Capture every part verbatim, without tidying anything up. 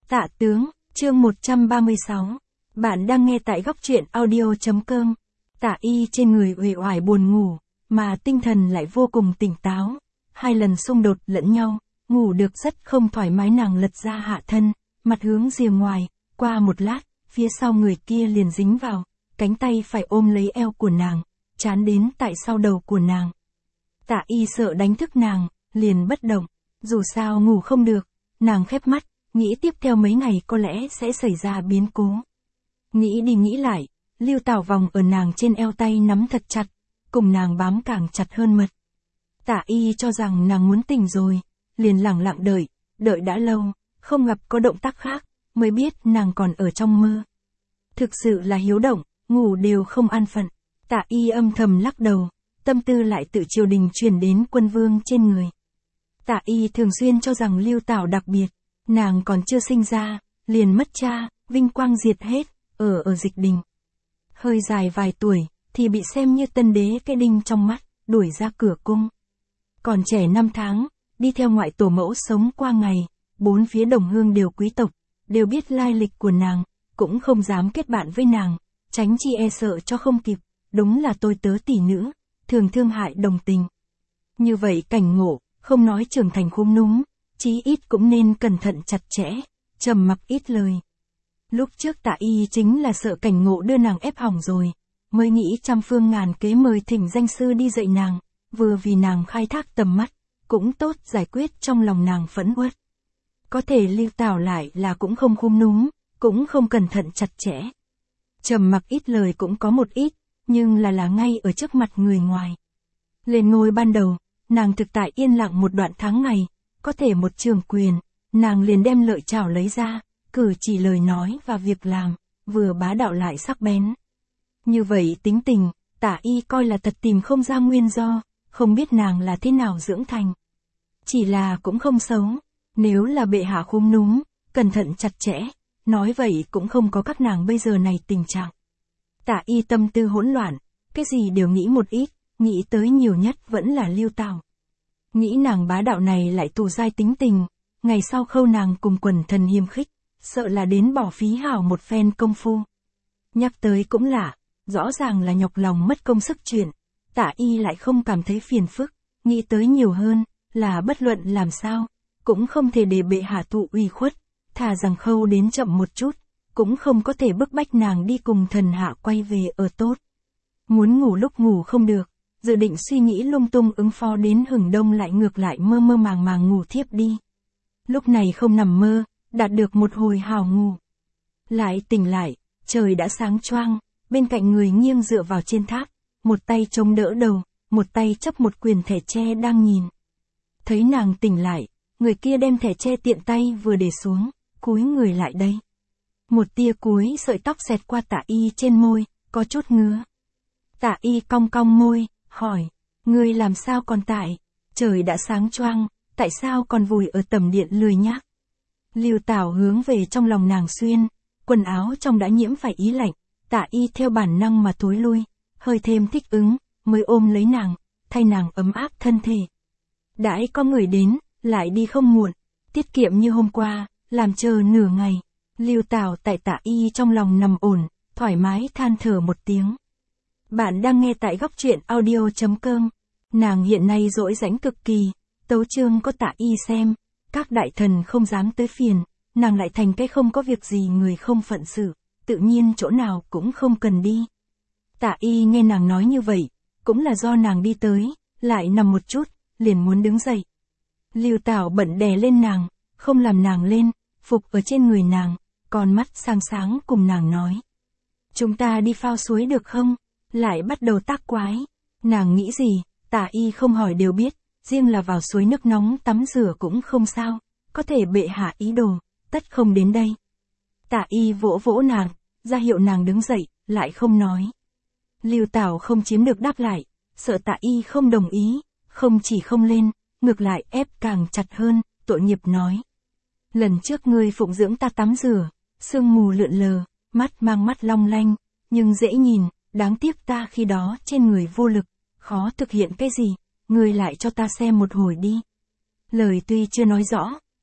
Tạ tướng, chương một trăm ba mươi sáu. Bạn đang nghe tại góc truyện audio.com. Tạ Y trên người uể oải buồn ngủ, mà tinh thần lại vô cùng tỉnh táo. Hai lần xung đột lẫn nhau, ngủ được rất không thoải mái, nàng lật ra hạ thân, mặt hướng rìa ngoài, qua một lát, phía sau người kia liền dính vào, cánh tay phải ôm lấy eo của nàng, chán đến tại sau đầu của nàng. Tạ Y sợ đánh thức nàng, liền bất động, dù sao ngủ không được, nàng khép mắt, nghĩ tiếp theo mấy ngày có lẽ sẽ xảy ra biến cố. Nghĩ đi nghĩ lại, Lưu Tảo vòng ở nàng trên eo, tay nắm thật chặt, cùng nàng bám càng chặt hơn mật. Tạ Y cho rằng nàng muốn tỉnh rồi, liền lặng lặng đợi, đợi đã lâu, không gặp có động tác khác, mới biết nàng còn ở trong mơ. Thực sự là hiếu động, ngủ đều không an phận. Tạ Y âm thầm lắc đầu, tâm tư lại tự triều đình truyền đến quân vương trên người. Tạ Y thường xuyên cho rằng Lưu Tảo đặc biệt, nàng còn chưa sinh ra, liền mất cha, vinh quang diệt hết, ở ở dịch đình. Hơi dài vài tuổi, thì bị xem như tân đế cái đinh trong mắt, đuổi ra cửa cung. Còn trẻ năm tháng, đi theo ngoại tổ mẫu sống qua ngày, bốn phía đồng hương đều quý tộc, đều biết lai lịch của nàng, cũng không dám kết bạn với nàng, tránh chi e sợ cho không kịp, đúng là tôi tớ tỷ nữ, thường thương hại đồng tình. Như vậy cảnh ngộ, không nói trưởng thành khôn núm, chí ít cũng nên cẩn thận chặt chẽ, trầm mặc ít lời. Lúc trước Tạ Y chính là sợ cảnh ngộ đưa nàng ép hỏng rồi, mới nghĩ trăm phương ngàn kế mời thỉnh danh sư đi dạy nàng, vừa vì nàng khai thác tầm mắt, cũng tốt giải quyết trong lòng nàng phẫn uất. Có thể Lưu Tảo lại là cũng không khôn núm, cũng không cẩn thận chặt chẽ. Trầm mặc ít lời cũng có một ít, nhưng là là ngay ở trước mặt người ngoài. Lên ngôi ban đầu, nàng thực tại yên lặng một đoạn tháng ngày, có thể một trường quyền, nàng liền đem lợi chảo lấy ra, cử chỉ lời nói và việc làm, vừa bá đạo lại sắc bén. Như vậy tính tình, Tạ Y coi là thật tìm không ra nguyên do, không biết nàng là thế nào dưỡng thành. Chỉ là cũng không xấu, nếu là bệ hạ khôn núm, cẩn thận chặt chẽ, nói vậy cũng không có các nàng bây giờ này tình trạng. Tạ Y tâm tư hỗn loạn, cái gì đều nghĩ một ít, nghĩ tới nhiều nhất vẫn là Lưu Tảo. Nghĩ nàng bá đạo này lại tù dai tính tình, ngày sau khâu nàng cùng quần thần hiềm khích, sợ là đến bỏ phí hảo một phen công phu. Nhắc tới cũng lạ, rõ ràng là nhọc lòng mất công sức chuyện, Tạ Y lại không cảm thấy phiền phức, nghĩ tới nhiều hơn, là bất luận làm sao, cũng không thể để bệ hạ thụ ủy khuất, thà rằng khâu đến chậm một chút, cũng không có thể bức bách nàng đi cùng thần hạ quay về ở tốt. Muốn ngủ lúc ngủ không được, dự định suy nghĩ lung tung ứng phó đến hừng đông lại ngược lại mơ mơ màng màng ngủ thiếp đi. Lúc này không nằm mơ, đạt được một hồi hào ngủ. Lại tỉnh lại, trời đã sáng choang, bên cạnh người nghiêng dựa vào trên tháp, một tay chống đỡ đầu, một tay chấp một quyền thẻ tre đang nhìn. Thấy nàng tỉnh lại, người kia đem thẻ tre tiện tay vừa để xuống, cúi người lại đây. Một tia cuối sợi tóc xẹt qua Tạ Y trên môi, có chút ngứa. Tạ Y cong cong môi, hỏi, ngươi làm sao còn tại, trời đã sáng choang, tại sao còn vùi ở tầm điện lười nhác. Lưu Tảo hướng về trong lòng nàng xuyên, quần áo trong đã nhiễm phải ý lạnh, Tạ Y theo bản năng mà thối lui, hơi thêm thích ứng, mới ôm lấy nàng, thay nàng ấm áp thân thể. Đãi có người đến, lại đi không muộn, tiết kiệm như hôm qua, làm chờ nửa ngày. Lưu Tảo tại Tạ Y trong lòng nằm ổn, thoải mái than thở một tiếng. Bạn đang nghe tại góc truyện audio.com. Nàng hiện nay dỗi rãnh cực kỳ, tấu chương có Tạ Y xem, các đại thần không dám tới phiền, nàng lại thành cái không có việc gì người không phận sự, tự nhiên chỗ nào cũng không cần đi. Tạ Y nghe nàng nói như vậy, cũng là do nàng đi tới, lại nằm một chút, liền muốn đứng dậy. Lưu Tảo bận đè lên nàng, không làm nàng lên, phục ở trên người nàng, con mắt sáng sáng cùng nàng nói. Chúng ta đi phao suối được không? Lại bắt đầu tác quái. Nàng nghĩ gì, Tạ Y không hỏi đều biết, riêng là vào suối nước nóng tắm rửa cũng không sao, có thể bệ hạ ý đồ, tất không đến đây. Tạ Y vỗ vỗ nàng, ra hiệu nàng đứng dậy, lại không nói. Lưu Tảo không chiếm được đáp lại, sợ Tạ Y không đồng ý, không chỉ không lên, ngược lại ép càng chặt hơn, tội nghiệp nói. Lần trước ngươi phụng dưỡng ta tắm rửa, sương mù lượn lờ, mắt mang mắt long lanh, nhưng dễ nhìn, đáng tiếc ta khi đó trên người vô lực, khó thực hiện cái gì, ngươi lại cho ta xem một hồi đi. Lời tuy chưa nói rõ,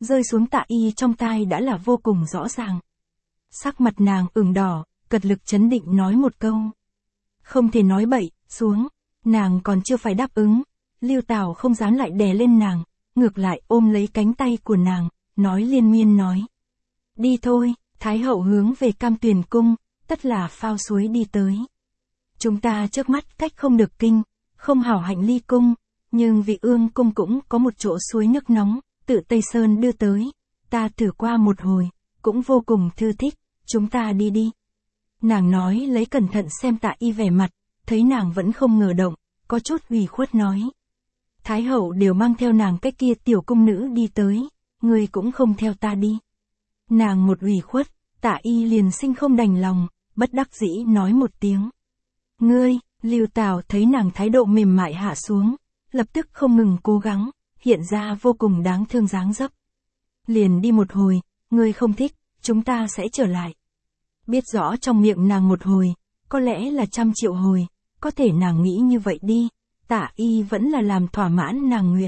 rơi xuống Tạ Y trong tai đã là vô cùng rõ ràng. Sắc mặt nàng ửng đỏ, cật lực trấn định nói một câu. Không thể nói bậy, xuống, nàng còn chưa phải đáp ứng, Lưu Tảo không dám lại đè lên nàng, ngược lại ôm lấy cánh tay của nàng, nói liên miên nói. Đi thôi, Thái hậu hướng về Cam Tuyền cung, tất là phao suối đi tới. Chúng ta trước mắt cách không được kinh, không hảo hạnh ly cung, nhưng vị ương cung cũng có một chỗ suối nước nóng, tự Tây Sơn đưa tới, ta thử qua một hồi, cũng vô cùng thư thích, chúng ta đi đi. Nàng nói lấy cẩn thận xem Tạ Y vẻ mặt, thấy nàng vẫn không ngờ động, có chút ủy khuất nói. Thái hậu đều mang theo nàng cái kia tiểu cung nữ đi tới, ngươi cũng không theo ta đi. Nàng một ủy khuất, Tạ Y liền sinh không đành lòng, bất đắc dĩ nói một tiếng. Ngươi, Lưu Tảo thấy nàng thái độ mềm mại hạ xuống, lập tức không ngừng cố gắng, hiện ra vô cùng đáng thương dáng dấp. Liền đi một hồi, ngươi không thích, chúng ta sẽ trở lại. Biết rõ trong miệng nàng một hồi, có lẽ là trăm triệu hồi, có thể nàng nghĩ như vậy đi, Tạ Y vẫn là làm thỏa mãn nàng nguyện.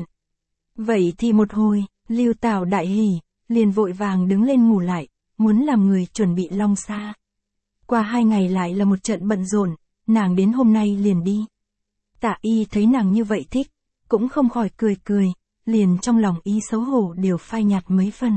Vậy thì một hồi, Lưu Tảo đại hỉ, liền vội vàng đứng lên ngủ lại, muốn làm người chuẩn bị long xa. Qua hai ngày lại là một trận bận rộn, nàng đến hôm nay liền đi. Tạ Y thấy nàng như vậy thích, cũng không khỏi cười cười, liền trong lòng ý xấu hổ đều phai nhạt mấy phần.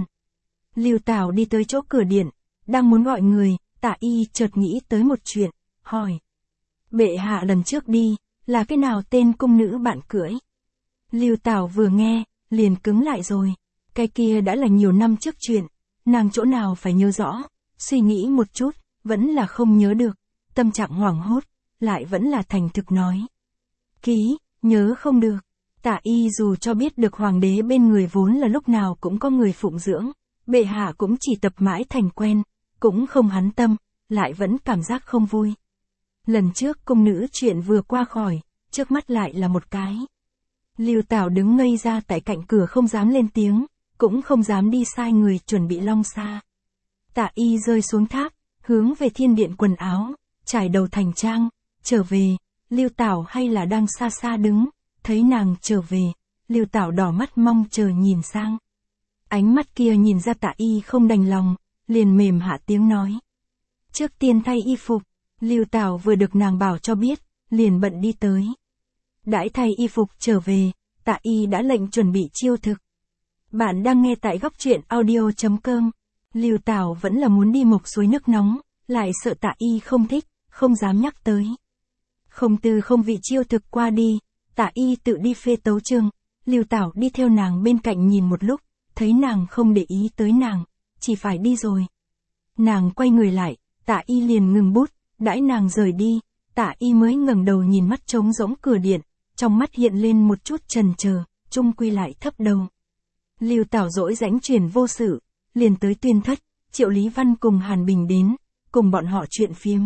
Lưu Tảo đi tới chỗ cửa điện, đang muốn gọi người, Tạ Y chợt nghĩ tới một chuyện, hỏi. Bệ hạ lần trước đi, là cái nào tên cung nữ bạn cưỡi? Lưu Tảo vừa nghe, liền cứng lại rồi, cái kia đã là nhiều năm trước chuyện, nàng chỗ nào phải nhớ rõ, suy nghĩ một chút, vẫn là không nhớ được, tâm trạng hoảng hốt, lại vẫn là thành thực nói. Ký, nhớ không được. Tạ Y dù cho biết được hoàng đế bên người vốn là lúc nào cũng có người phụng dưỡng, bệ hạ cũng chỉ tập mãi thành quen, cũng không hắn tâm, lại vẫn cảm giác không vui. Lần trước cung nữ chuyện vừa qua khỏi, trước mắt lại là một cái. Lưu Tảo đứng ngây ra tại cạnh cửa không dám lên tiếng, cũng không dám đi sai người chuẩn bị long xa. Tạ Y rơi xuống tháp, hướng về thiên điện quần áo, trải đầu thành trang, trở về, Lưu Tảo hay là đang xa xa đứng, thấy nàng trở về, Lưu Tảo đỏ mắt mong chờ nhìn sang. Ánh mắt kia nhìn ra Tạ Y không đành lòng, liền mềm hạ tiếng nói. Trước tiên thay y phục, Lưu Tảo vừa được nàng bảo cho biết, liền bận đi tới. Đãi thay y phục trở về, Tạ Y đã lệnh chuẩn bị chiêu thực. Bạn đang nghe tại góc truyện audio chấm com. Lưu Tảo vẫn là muốn đi mộc suối nước nóng, lại sợ Tạ Y không thích, không dám nhắc tới. Không từ không vị chiêu thực qua đi, Tạ Y tự đi phê tấu chương, Lưu Tảo đi theo nàng bên cạnh nhìn một lúc, thấy nàng không để ý tới nàng, chỉ phải đi rồi. Nàng quay người lại, Tạ Y liền ngừng bút, đãi nàng rời đi, Tạ Y mới ngẩng đầu nhìn mắt trống rỗng cửa điện, trong mắt hiện lên một chút chần chờ, chung quy lại thấp đầu. Lưu Tảo dỗi rãnh truyền vô sự, liền tới Tuyên Thất, Triệu Lý Văn cùng Hàn Bình đến, cùng bọn họ chuyện phiếm.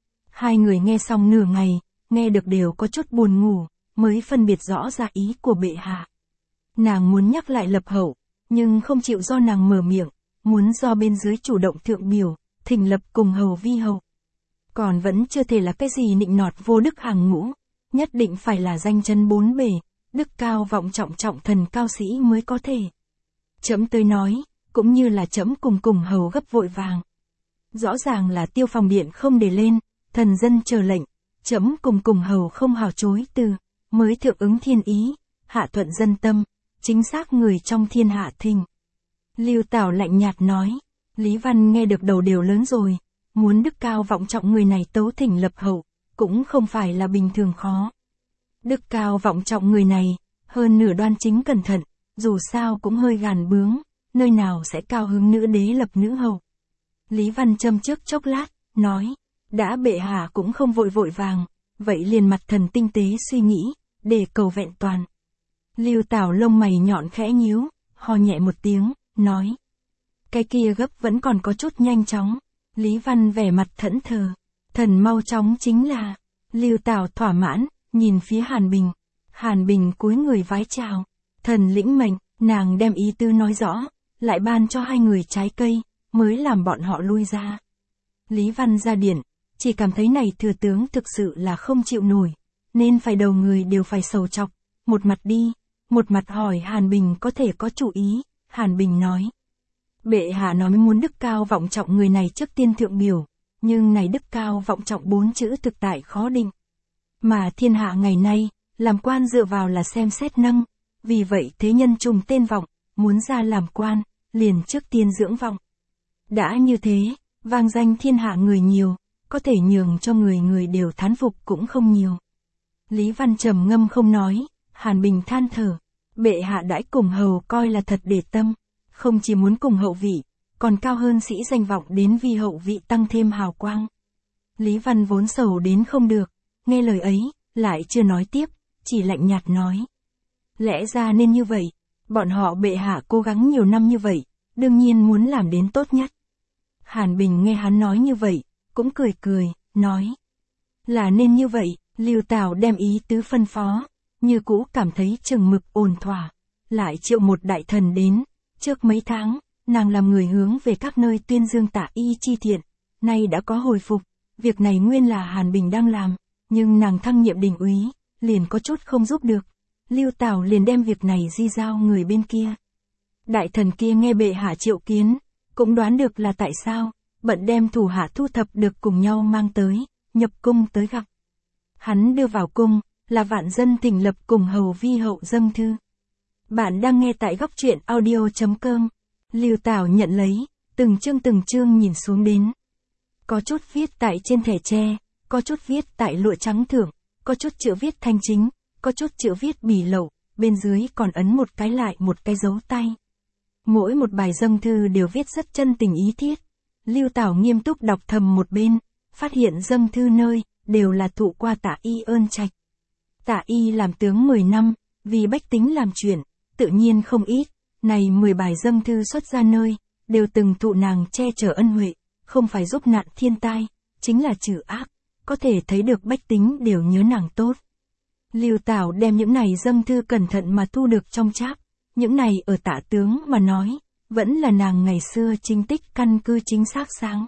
Hai người nghe xong nửa ngày, nghe được đều có chút buồn ngủ, mới phân biệt rõ ra ý của bệ hạ. Nàng muốn nhắc lại lập hậu, nhưng không chịu do nàng mở miệng, muốn do bên dưới chủ động thượng biểu, thỉnh lập cùng hầu vi hầu. Còn vẫn chưa thể là cái gì nịnh nọt vô đức hàng ngũ, nhất định phải là danh chân bốn bề, đức cao vọng trọng trọng thần cao sĩ mới có thể. Trẫm tới nói, cũng như là trẫm cùng cùng hầu gấp vội vàng. Rõ ràng là Tiêu Phòng điện không để lên, thần dân chờ lệnh, trẫm cùng cùng hầu không hào chối từ, mới thượng ứng thiên ý, hạ thuận dân tâm, chính xác người trong thiên hạ thình. Lưu Tảo lạnh nhạt nói, Lý Văn nghe được đầu đều lớn rồi, muốn đức cao vọng trọng người này tấu thỉnh lập hậu, cũng không phải là bình thường khó. Đức cao vọng trọng người này, hơn nửa đoan chính cẩn thận, dù sao cũng hơi gàn bướng, nơi nào sẽ cao hứng nữ đế lập nữ hầu. Lý Văn châm trước chốc lát, nói, đã bệ hạ cũng không vội vội vàng, vậy liền mặt thần tinh tế suy nghĩ, để cầu vẹn toàn. Lưu Tảo lông mày nhọn khẽ nhíu, ho nhẹ một tiếng, nói. Cái kia gấp vẫn còn có chút nhanh chóng. Lý Văn vẻ mặt thẫn thờ. Thần mau chóng chính là. Lưu Tảo thỏa mãn, nhìn phía Hàn Bình. Hàn Bình cúi người vái chào. Thần lĩnh mệnh, nàng đem ý tư nói rõ, lại ban cho hai người trái cây, mới làm bọn họ lui ra. Lý Văn ra điện, chỉ cảm thấy này thừa tướng thực sự là không chịu nổi, nên phải đầu người đều phải sầu chọc, một mặt đi, một mặt hỏi Hàn Bình có thể có chủ ý, Hàn Bình nói. Bệ hạ nói muốn đức cao vọng trọng người này trước tiên thượng biểu, nhưng này đức cao vọng trọng bốn chữ thực tại khó định. Mà thiên hạ ngày nay, làm quan dựa vào là xem xét nâng, vì vậy thế nhân trùng tên vọng, muốn ra làm quan, liền trước tiên dưỡng vọng. Đã như thế, vang danh thiên hạ người nhiều, có thể nhường cho người người đều thán phục cũng không nhiều. Lý Văn trầm ngâm không nói, Hàn Bình than thở, bệ hạ đãi cùng hầu coi là thật để tâm, không chỉ muốn cùng hậu vị, còn cao hơn sĩ danh vọng đến vì hậu vị tăng thêm hào quang. Lý Văn vốn sầu đến không được, nghe lời ấy, lại chưa nói tiếp, chỉ lạnh nhạt nói. Lẽ ra nên như vậy, bọn họ bệ hạ cố gắng nhiều năm như vậy, đương nhiên muốn làm đến tốt nhất. Hàn Bình nghe hắn nói như vậy, cũng cười cười, nói. Là nên như vậy, Lưu Tào đem ý tứ phân phó, như cũ cảm thấy chừng mực ổn thỏa, lại triệu một đại thần đến, trước mấy tháng, nàng làm người hướng về các nơi tuyên dương Tả Y chi thiện, nay đã có hồi phục, việc này nguyên là Hàn Bình đang làm, nhưng nàng thăng nhiệm đình úy, liền có chút không giúp được, Lưu Tào liền đem việc này di giao người bên kia. Đại thần kia nghe bệ hạ triệu kiến, cũng đoán được là tại sao, bận đem thủ hạ thu thập được cùng nhau mang tới, nhập cung tới gặp. Hắn đưa vào cung, là vạn dân thỉnh lập cùng hầu vi hậu dâng thư. Bạn đang nghe tại góc truyện audio chấm com. Lưu Tào nhận lấy, từng chương từng chương nhìn xuống đến. Có chút viết tại trên thẻ tre, có chút viết tại lụa trắng thưởng, có chút chữ viết thanh chính, có chút chữ viết bỉ lậu, bên dưới còn ấn một cái lại một cái dấu tay. Mỗi một bài dâng thư đều viết rất chân tình ý thiết. Lưu Tào nghiêm túc đọc thầm một bên, phát hiện dâng thư nơi, đều là thụ qua Tả Y ơn trạch. Tả Y làm tướng mười năm, vì bách tính làm chuyện, tự nhiên không ít, này mười bài dâng thư xuất ra nơi, đều từng thụ nàng che chở ân huệ, không phải giúp nạn thiên tai, chính là trừ ác, có thể thấy được bách tính đều nhớ nàng tốt. Lưu Tào đem những này dâng thư cẩn thận mà thu được trong cháp, những này ở Tả tướng mà nói, vẫn là nàng ngày xưa chính tích căn cứ chính xác sáng.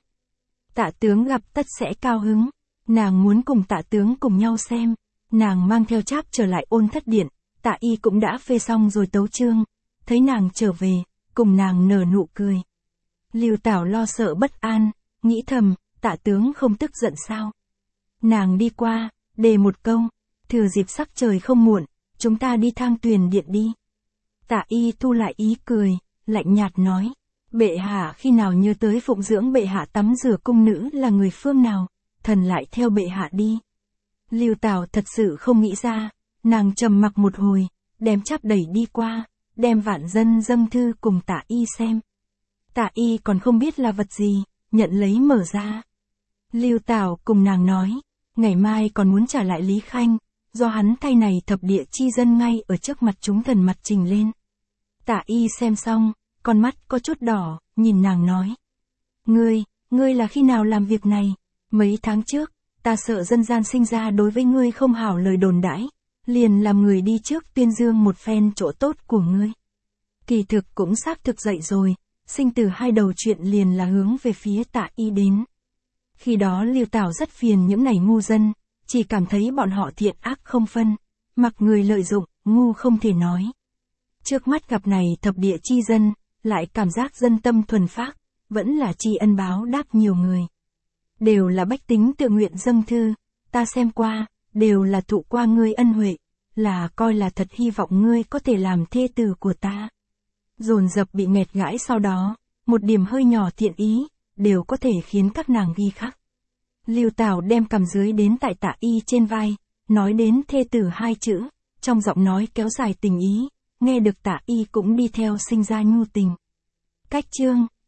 Tả tướng gặp tất sẽ cao hứng, nàng muốn cùng Tả tướng cùng nhau xem, nàng mang theo cháp trở lại Ôn Thất Điện, Tả Y cũng đã phê xong rồi tấu chương, thấy nàng trở về, cùng nàng nở nụ cười. Lưu Tào lo sợ bất an, nghĩ thầm, Tả tướng không tức giận sao? Nàng đi qua, đề một câu, thừa dịp sắc trời không muộn, chúng ta đi Thang Tuyền Điện đi. Tả Y thu lại ý cười, lạnh nhạt nói, bệ hạ khi nào nhớ tới phụng dưỡng bệ hạ tắm rửa cung nữ là người phương nào, thần lại theo bệ hạ đi. Lưu Tào thật sự không nghĩ ra, nàng trầm mặc một hồi, đem cháp đẩy đi qua, đem vạn dân dâng thư cùng Tả Y xem. Tả Y còn không biết là vật gì, nhận lấy mở ra. Lưu Tào cùng nàng nói, ngày mai còn muốn trả lại Lý Khanh, do hắn thay này thập địa chi dân ngay ở trước mặt chúng thần mặt trình lên. Tả Y xem xong, con mắt có chút đỏ, nhìn nàng nói. Ngươi, ngươi là khi nào làm việc này? Mấy tháng trước, ta sợ dân gian sinh ra đối với ngươi không hảo lời đồn đãi, liền làm người đi trước tuyên dương một phen chỗ tốt của ngươi. Kỳ thực cũng xác thực dậy rồi, sinh từ hai đầu chuyện liền là hướng về phía Tả Y đến. Khi đó Lưu Tào rất phiền những này ngu dân, chỉ cảm thấy bọn họ thiện ác không phân, mặc người lợi dụng, ngu không thể nói. Trước mắt gặp này thập địa chi dân, lại cảm giác dân tâm thuần phác, vẫn là tri ân báo đáp nhiều người. Đều là bách tính tự nguyện dâng thư, ta xem qua, đều là thụ qua ngươi ân huệ, là coi là thật hy vọng ngươi có thể làm thê tử của ta. Dồn dập bị nghẹt gãi sau đó, một điểm hơi nhỏ thiện ý, đều có thể khiến các nàng ghi khắc. Lưu Tào đem cầm dưới đến tại Tả Y trên vai, nói đến thê tử hai chữ, trong giọng nói kéo dài tình ý, nghe được Tả Y cũng đi theo sinh ra nhu tình. Cách chương